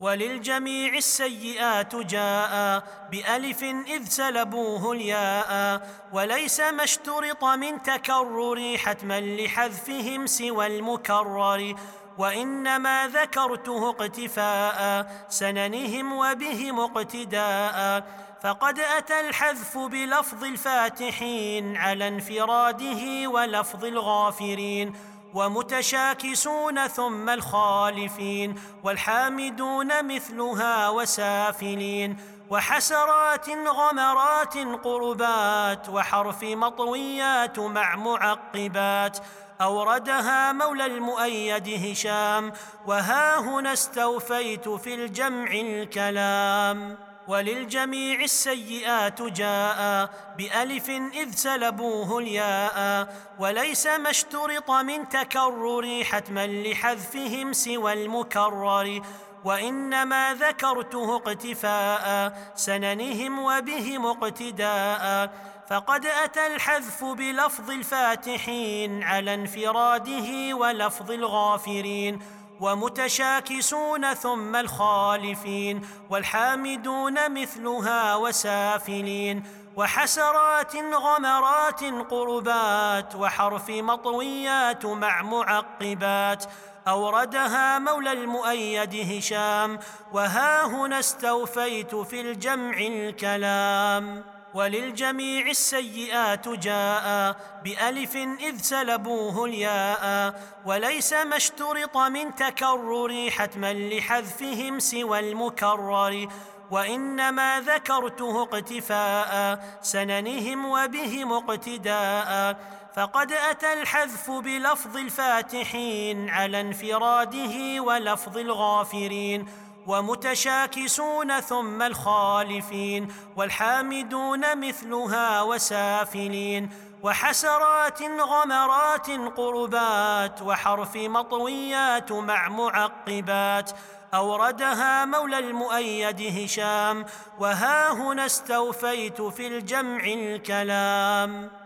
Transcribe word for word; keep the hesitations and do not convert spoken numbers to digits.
وللجميع السيئات جاء بألف إذ سلبوه الياء، وليس ما اشترط من تكرر حتما لحذفهم سوى المكرر، وإنما ذكرته اقتفاء سننهم وبهم اقتداء، فقد أتى الحذف بلفظ الفاتحين على انفراده ولفظ الغافرين، ومتشاكسون ثم الخالفين، والحامدون مثلها وسافلين، وحسرات غمرات قربات، وحرف مطويات مع معقبات، أوردها مولى المؤيد هشام، وها هنا استوفيت في الجمع الكلام. وللجميع السيئات جاء بألف إذ سلبوه الياء، وليس ما اشترط من تكرر حتما لحذفهم سوى المكرر، وإنما ذكرته اقتفاء سننهم وبهم اقتداء، فقد أتى الحذف بلفظ الفاتحين على انفراده ولفظ الغافرين، ومتشاكسون ثم الخالفين، والحامدون مثلها وسافلين، وحسرات غمرات قربات، وحرف مطويات مع معقبات، أوردها مولى المؤيد هشام، وها هنا استوفيت في الجمع الكلام. وللجميع السيئات جاء بألف إذ سلبوه الياء، وليس ما اشترط من تكرر حتما لحذفهم سوى المكرر، وإنما ذكرته اقتفاء سننهم وبهم اقتداء، فقد أتى الحذف بلفظ الفاتحين على انفراده ولفظ الغافرين، ومتشاكسون ثم الخالفين، والحامدون مثلها وسافلين، وحسرات غمرات قربات، وحرف مطويات مع معقبات، أوردها مولى المؤيد هشام، وها هنا استوفيت في الجمع الكلام.